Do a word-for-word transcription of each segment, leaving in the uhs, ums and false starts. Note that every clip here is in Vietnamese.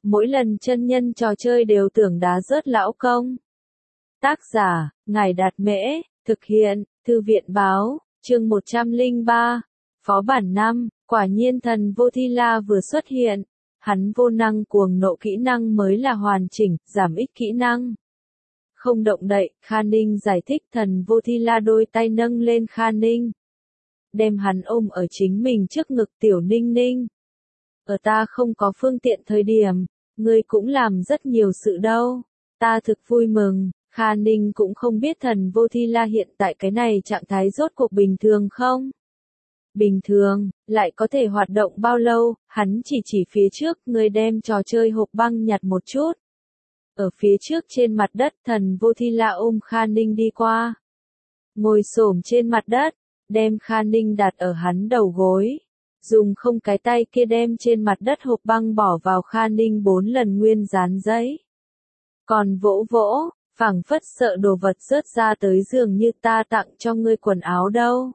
mỗi lần chân nhân trò chơi đều tưởng đá rớt lão công. Tác giả, Ngài Đạt Mễ, thực hiện, Thư viện Báo, chương một trăm lẻ ba, Phó bản năm, quả nhiên thần vô thi la vừa xuất hiện. Hắn vô năng cuồng nộ kỹ năng mới là hoàn chỉnh, giảm ít kỹ năng. Không động đậy, Kha Ninh giải thích thần vô thi la đôi tay nâng lên Kha Ninh. Đem hắn ôm ở chính mình trước ngực tiểu Ninh Ninh. Ở ta không có phương tiện thời điểm, ngươi cũng làm rất nhiều sự đâu. Ta thực vui mừng, Kha Ninh cũng không biết thần vô thi la hiện tại cái này trạng thái rốt cuộc bình thường không? Bình thường, lại có thể hoạt động bao lâu, hắn chỉ chỉ phía trước, ngươi đem trò chơi hộp băng nhặt một chút. Ở phía trước trên mặt đất thần vô thi la ôm Kha Ninh đi qua. Ngồi xổm trên mặt đất, đem Kha Ninh đặt ở hắn đầu gối. Dùng không cái tay kia đem trên mặt đất hộp băng bỏ vào Kha Ninh bốn lần nguyên dán giấy. Còn vỗ vỗ, phảng phất sợ đồ vật rớt ra tới giường như ta tặng cho ngươi quần áo đâu.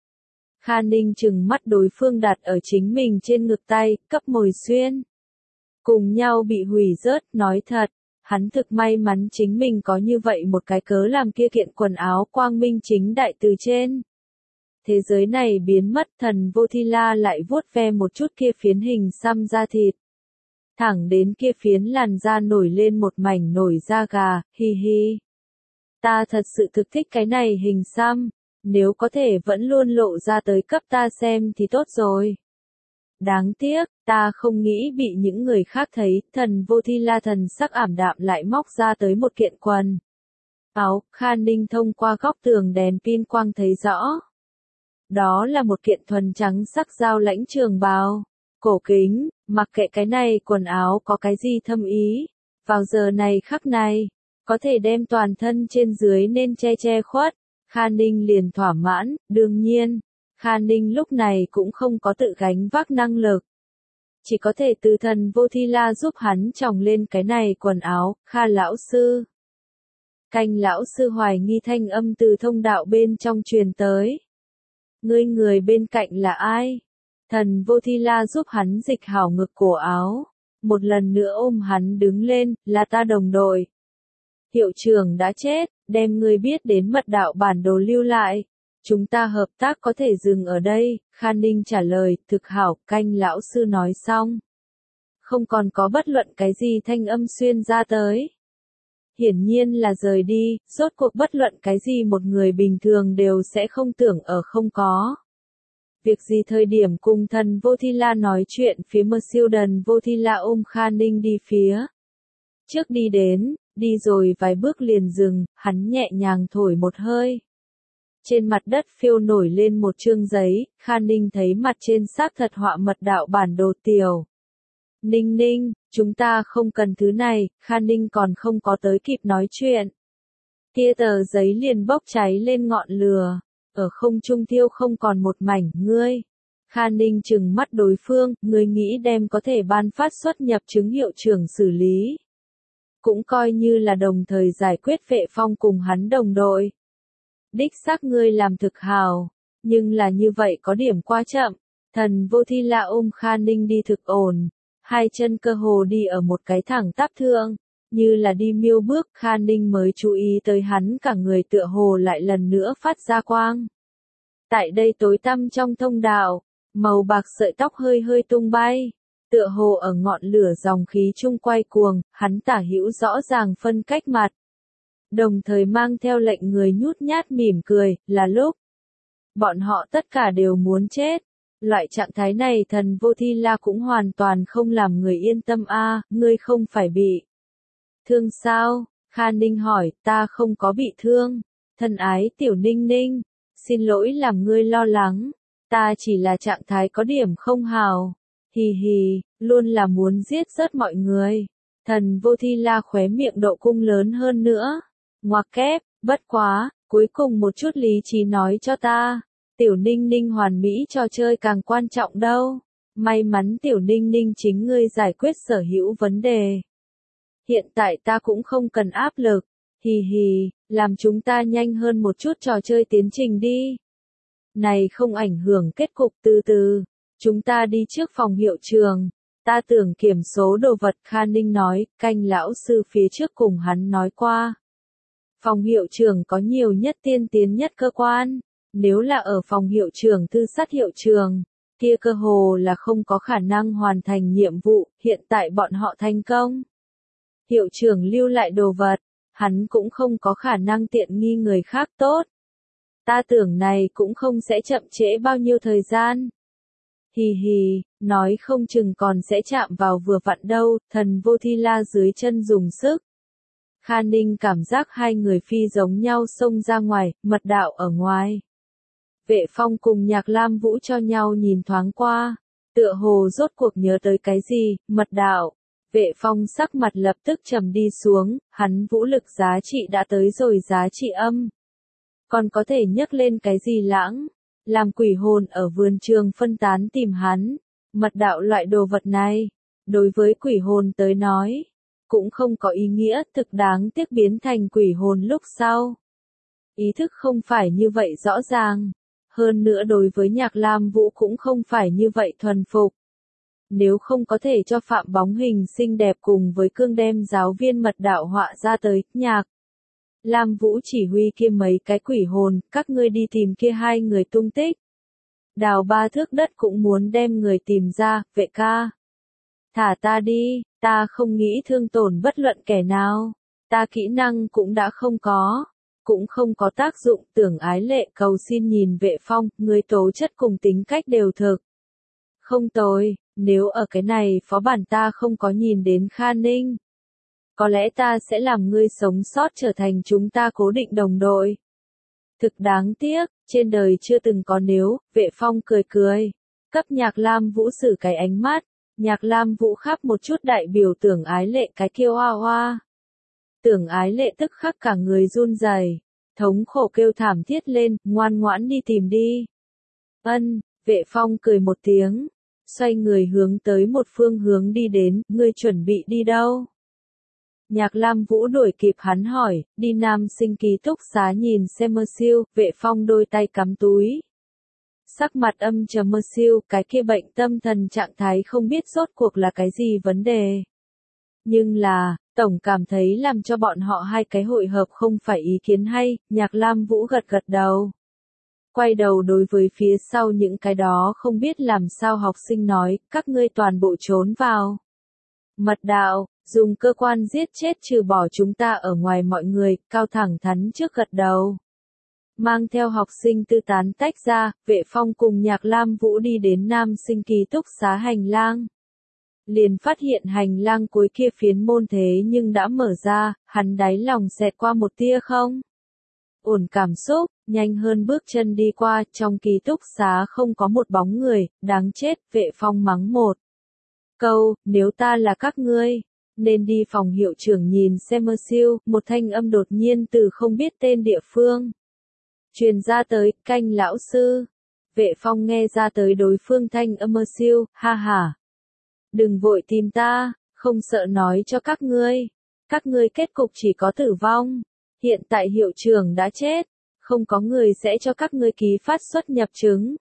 Kha Ninh chừng mắt đối phương đặt ở chính mình trên ngực tay, cấp mồi xuyên. Cùng nhau bị hủy rớt, nói thật, hắn thực may mắn chính mình có như vậy một cái cớ làm kia kiện quần áo quang minh chính đại từ trên. Thế giới này biến mất, thần vô thi la lại vuốt ve một chút kia phiến hình xăm da thịt. Thẳng đến kia phiến làn da nổi lên một mảnh nổi da gà, hi hi. Ta thật sự thực thích cái này hình xăm, nếu có thể vẫn luôn lộ ra tới cấp ta xem thì tốt rồi. Đáng tiếc, ta không nghĩ bị những người khác thấy, thần vô thi la thần sắc ảm đạm lại móc ra tới một kiện quần áo, Kha Ninh thông qua góc tường đèn pin quang thấy rõ. Đó là một kiện thuần trắng sắc dao lãnh trường bào, cổ kính, mặc kệ cái này quần áo có cái gì thâm ý, vào giờ này khắc này, có thể đem toàn thân trên dưới nên che che khuất, Kha Ninh liền thỏa mãn, đương nhiên, Kha Ninh lúc này cũng không có tự gánh vác năng lực. Chỉ có thể từ thần vô thi la giúp hắn tròng lên cái này quần áo, Kha lão sư. Canh lão sư hoài nghi thanh âm từ thông đạo bên trong truyền tới. Ngươi người bên cạnh là ai? Thần vô thi la giúp hắn dịch hảo ngực cổ áo. Một lần nữa ôm hắn đứng lên, là ta đồng đội. Hiệu trưởng đã chết, đem ngươi biết đến mật đạo bản đồ lưu lại. Chúng ta hợp tác có thể dừng ở đây, Kha Ninh trả lời, thực hảo, canh lão sư nói xong. Không còn có bất luận cái gì thanh âm xuyên ra tới. Hiển nhiên là rời đi, rốt cuộc bất luận cái gì một người bình thường đều sẽ không tưởng ở không có. Việc gì thời điểm cùng thần vô thi la nói chuyện phía mơ siêu đần vô thi la ôm Kha Ninh đi phía. Trước đi đến, đi rồi vài bước liền dừng, hắn nhẹ nhàng thổi một hơi. Trên mặt đất phiêu nổi lên một chương giấy, Kha Ninh thấy mặt trên xác thật họa mật đạo bản đồ tiểu. Ninh Ninh, chúng ta không cần thứ này, Kha Ninh còn không có tới kịp nói chuyện. Kia tờ giấy liền bốc cháy lên ngọn lửa, ở không trung thiêu không còn một mảnh, ngươi. Kha Ninh trừng mắt đối phương, ngươi nghĩ đem có thể ban phát xuất nhập chứng hiệu trưởng xử lý. Cũng coi như là đồng thời giải quyết Vệ Phong cùng hắn đồng đội. Đích xác ngươi làm thực hào, nhưng là như vậy có điểm quá chậm. Thần vô thi la ôm Kha Ninh đi thực ổn, hai chân cơ hồ đi ở một cái thẳng tắp thượng, như là đi miêu bước. Kha Ninh mới chú ý tới hắn cả người tựa hồ lại lần nữa phát ra quang. Tại đây tối tăm trong thông đạo, màu bạc sợi tóc hơi hơi tung bay, tựa hồ ở ngọn lửa dòng khí chung quay cuồng, hắn tả hữu rõ ràng phân cách mặt. Đồng thời mang theo lệnh người nhút nhát mỉm cười, là lúc bọn họ tất cả đều muốn chết. Loại trạng thái này thần vô thi la cũng hoàn toàn không làm người yên tâm a, à, ngươi không phải bị thương sao? Kha Ninh hỏi, ta không có bị thương. Thân ái tiểu Ninh Ninh, xin lỗi làm ngươi lo lắng, ta chỉ là trạng thái có điểm không hào. Hì hì, luôn là muốn giết rớt mọi người. Thần vô thi la khóe miệng độ cung lớn hơn nữa. Ngoặc kép, bất quá, cuối cùng một chút lý trí nói cho ta. Tiểu Ninh Ninh hoàn mỹ trò chơi càng quan trọng đâu. May mắn Tiểu Ninh Ninh chính ngươi giải quyết sở hữu vấn đề. Hiện tại ta cũng không cần áp lực. Hì hì, làm chúng ta nhanh hơn một chút trò chơi tiến trình đi. Này không ảnh hưởng kết cục, từ từ. Chúng ta đi trước phòng hiệu trường. Ta tưởng kiểm số đồ vật, Kha Ninh nói, canh lão sư phía trước cùng hắn nói qua. Phòng hiệu trưởng có nhiều nhất tiên tiến nhất cơ quan, nếu là ở phòng hiệu trưởng thư sát hiệu trường, kia cơ hồ là không có khả năng hoàn thành nhiệm vụ, hiện tại bọn họ thành công. Hiệu trưởng lưu lại đồ vật, hắn cũng không có khả năng tiện nghi người khác tốt. Ta tưởng này cũng không sẽ chậm trễ bao nhiêu thời gian. Hì hì, nói không chừng còn sẽ chạm vào vừa vặn đâu, thần vô thi la dưới chân dùng sức. Kha Ninh cảm giác hai người phi giống nhau xông ra ngoài, mật đạo ở ngoài. Vệ Phong cùng Nhạc Lam Vũ cho nhau nhìn thoáng qua, tựa hồ rốt cuộc nhớ tới cái gì, mật đạo. Vệ Phong sắc mặt lập tức trầm đi xuống, hắn vũ lực giá trị đã tới rồi giá trị âm. Còn có thể nhấc lên cái gì lãng, làm quỷ hồn ở vườn trường phân tán tìm hắn. Mật đạo loại đồ vật này, đối với quỷ hồn tới nói, cũng không có ý nghĩa, thực đáng tiếc biến thành quỷ hồn lúc sau. Ý thức không phải như vậy rõ ràng, hơn nữa đối với Nhạc Lam Vũ cũng không phải như vậy thuần phục. Nếu không có thể cho Phạm bóng hình xinh đẹp cùng với cương đem giáo viên mật đạo họa ra tới, Nhạc Lam Vũ chỉ huy kia mấy cái quỷ hồn, các ngươi đi tìm kia hai người tung tích. Đào ba thước đất cũng muốn đem người tìm ra, vệ ca. Thả ta đi, ta không nghĩ thương tổn bất luận kẻ nào. Ta kỹ năng cũng đã không có, cũng không có tác dụng. Tưởng Ái Lệ cầu xin nhìn Vệ Phong, người tố chất cùng tính cách đều thực. Không tồi, nếu ở cái này phó bản ta không có nhìn đến Kha Ninh, có lẽ ta sẽ làm ngươi sống sót trở thành chúng ta cố định đồng đội. Thực đáng tiếc, trên đời chưa từng có nếu. Vệ Phong cười cười, cấp Nhạc Lam Vũ xử cái ánh mắt. Nhạc Lam Vũ khắp một chút đại biểu Tưởng Ái Lệ cái kêu hoa hoa. Tưởng Ái Lệ tức khắc cả người run rẩy, thống khổ kêu thảm thiết lên, ngoan ngoãn đi tìm đi. Ân, Vệ Phong cười một tiếng, xoay người hướng tới một phương hướng đi đến, ngươi chuẩn bị đi đâu? Nhạc Lam Vũ đuổi kịp hắn hỏi, đi nam sinh ký túc xá nhìn xem mơ siêu. Vệ Phong đôi tay cắm túi. Sắc mặt âm trầm mơ siêu, cái kia bệnh tâm thần trạng thái không biết rốt cuộc là cái gì vấn đề. Nhưng là, tổng cảm thấy làm cho bọn họ hai cái hội hợp không phải ý kiến hay. Nhạc Lam Vũ gật gật đầu. Quay đầu đối với phía sau những cái đó không biết làm sao học sinh nói, các ngươi toàn bộ trốn vào mật đạo, dùng cơ quan giết chết trừ bỏ chúng ta ở ngoài mọi người. Cao thẳng thắn trước gật đầu. Mang theo học sinh tư tán tách ra, Vệ Phong cùng Nhạc Lam Vũ đi đến nam sinh ký túc xá hành lang. Liền phát hiện hành lang cuối kia phiến môn thế nhưng đã mở ra, hắn đáy lòng xẹt qua một tia không ổn cảm xúc, nhanh hơn bước chân đi qua. Trong ký túc xá không có một bóng người, đáng chết. Vệ Phong mắng một câu, nếu ta là các ngươi, nên đi phòng hiệu trưởng nhìn xem mơ siêu. Một thanh âm đột nhiên từ không biết tên địa phương truyền ra tới, canh lão sư. Vệ Phong nghe ra tới đối phương thanh âm mơ siêu, ha ha. Đừng vội tìm ta, không sợ nói cho các ngươi. Các ngươi kết cục chỉ có tử vong. Hiện tại hiệu trưởng đã chết, không có người sẽ cho các ngươi ký phát xuất nhập chứng.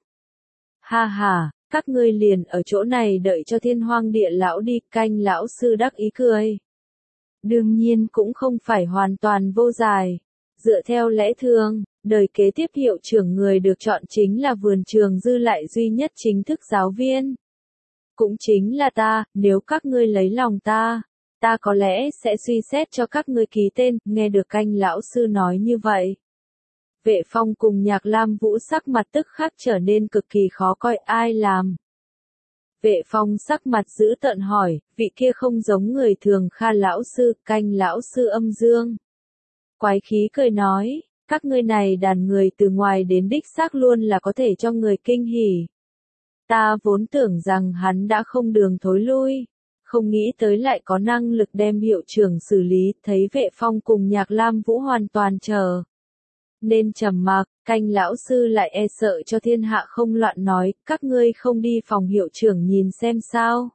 Ha ha, các ngươi liền ở chỗ này đợi cho thiên hoang địa lão đi. Canh lão sư đắc ý cười. Đương nhiên cũng không phải hoàn toàn vô giải. Dựa theo lẽ thường, đời kế tiếp hiệu trưởng người được chọn chính là vườn trường dư lại duy nhất chính thức giáo viên. Cũng chính là ta, nếu các ngươi lấy lòng ta, ta có lẽ sẽ suy xét cho các ngươi ký tên. Nghe được canh lão sư nói như vậy, Vệ Phong cùng Nhạc Lam Vũ sắc mặt tức khắc trở nên cực kỳ khó coi. Ai làm? Vệ Phong sắc mặt dữ tợn hỏi, vị kia không giống người thường. Kha lão sư. Canh lão sư âm dương quái khí cười nói, các ngươi này đàn người từ ngoài đến đích xác luôn là có thể cho người kinh hỉ. Ta vốn tưởng rằng hắn đã không đường thối lui, không nghĩ tới lại có năng lực đem hiệu trưởng xử lý. Thấy Vệ Phong cùng Nhạc Lam Vũ hoàn toàn chờ nên trầm mặc, canh lão sư lại e sợ cho thiên hạ không loạn nói, các ngươi không đi phòng hiệu trưởng nhìn xem sao?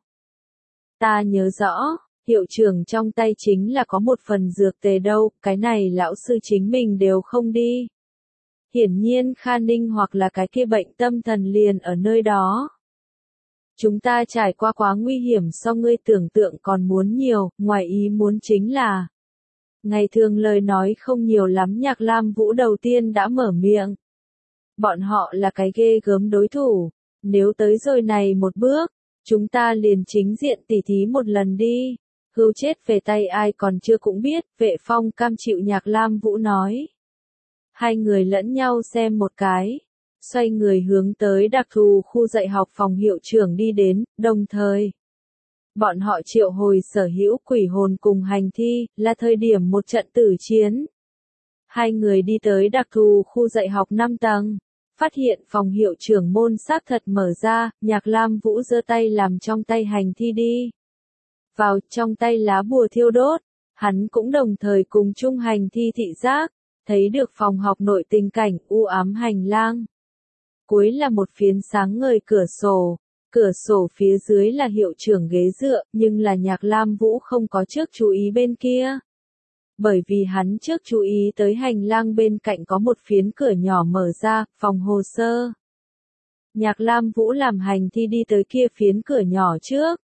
Ta nhớ rõ, hiệu trưởng trong tay chính là có một phần dược tề đâu, cái này lão sư chính mình đều không đi. Hiển nhiên Kha Ninh hoặc là cái kia bệnh tâm thần liền ở nơi đó. Chúng ta trải qua quá nguy hiểm so ngươi tưởng tượng còn muốn nhiều, ngoài ý muốn chính là. Ngày thường lời nói không nhiều lắm Nhạc Lam Vũ đầu tiên đã mở miệng. Bọn họ là cái ghê gớm đối thủ, nếu tới rồi này một bước, chúng ta liền chính diện tỉ thí một lần đi. Hưu chết về tay ai còn chưa cũng biết, Vệ Phong cam chịu Nhạc Lam Vũ nói. Hai người lẫn nhau xem một cái, xoay người hướng tới đặc thù khu dạy học phòng hiệu trưởng đi đến, đồng thời. Bọn họ triệu hồi sở hữu quỷ hồn cùng hành thi, là thời điểm một trận tử chiến. Hai người đi tới đặc thù khu dạy học năm tầng, phát hiện phòng hiệu trưởng môn xác thật mở ra, Nhạc Lam Vũ giơ tay làm trong tay hành thi đi. Vào trong tay lá bùa thiêu đốt, hắn cũng đồng thời cùng chung hành thi thị giác, thấy được phòng học nội tình cảnh u ám hành lang. Cuối là một phiến sáng ngời cửa sổ, cửa sổ phía dưới là hiệu trưởng ghế dựa, nhưng là Nhạc Lam Vũ không có trước chú ý bên kia. Bởi vì hắn trước chú ý tới hành lang bên cạnh có một phiến cửa nhỏ mở ra, phòng hồ sơ. Nhạc Lam Vũ làm hành thi đi tới kia phiến cửa nhỏ trước.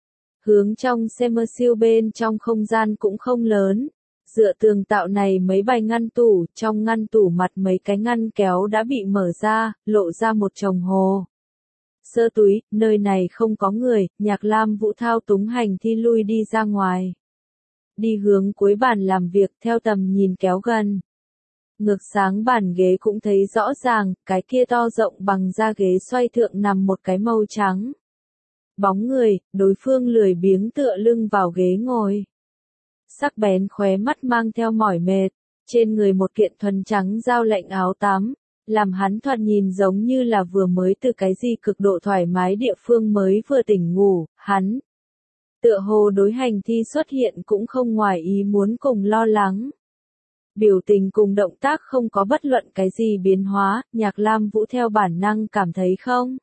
Hướng trong xem siêu bên trong không gian cũng không lớn. Dựa tường tạo này mấy bài ngăn tủ, trong ngăn tủ mặt mấy cái ngăn kéo đã bị mở ra, lộ ra một chồng hồ. Sơ túi, nơi này không có người, Nhạc Lam Vũ thao túng hành thi lui đi ra ngoài. Đi hướng cuối bàn làm việc theo tầm nhìn kéo gần. Ngược sáng bàn ghế cũng thấy rõ ràng, cái kia to rộng bằng da ghế xoay thượng nằm một cái màu trắng. Bóng người, đối phương lười biếng tựa lưng vào ghế ngồi. Sắc bén khóe mắt mang theo mỏi mệt, trên người một kiện thuần trắng dao lệnh áo tắm, làm hắn thoạt nhìn giống như là vừa mới từ cái gì cực độ thoải mái địa phương mới vừa tỉnh ngủ, hắn. Tựa hồ đối hành thi xuất hiện cũng không ngoài ý muốn cùng lo lắng. Biểu tình cùng động tác không có bất luận cái gì biến hóa, Nhạc Lam Vũ theo bản năng cảm thấy không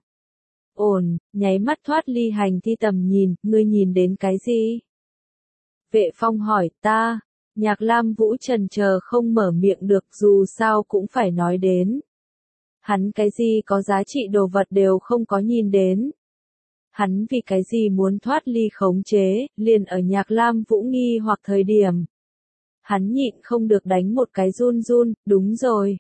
ổn, nháy mắt thoát ly hành thi tầm nhìn, ngươi nhìn đến cái gì? Vệ Phong hỏi ta, Nhạc Lam Vũ chần chờ không mở miệng được dù sao cũng phải nói đến. Hắn cái gì có giá trị đồ vật đều không có nhìn đến. Hắn vì cái gì muốn thoát ly khống chế, liền ở Nhạc Lam Vũ nghi hoặc thời điểm. Hắn nhịn không được đánh một cái run run, đúng rồi.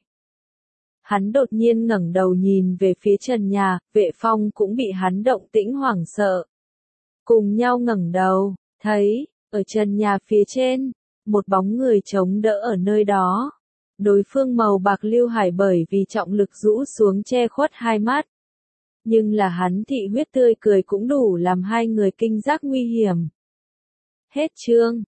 Hắn đột nhiên ngẩng đầu nhìn về phía trần nhà, Vệ Phong cũng bị hắn động tĩnh hoảng sợ. Cùng nhau ngẩng đầu, thấy, ở trần nhà phía trên, một bóng người chống đỡ ở nơi đó. Đối phương màu bạc lưu hải bởi vì trọng lực rũ xuống che khuất hai mắt. Nhưng là hắn thị huyết tươi cười cũng đủ làm hai người kinh giác nguy hiểm. Hết chương.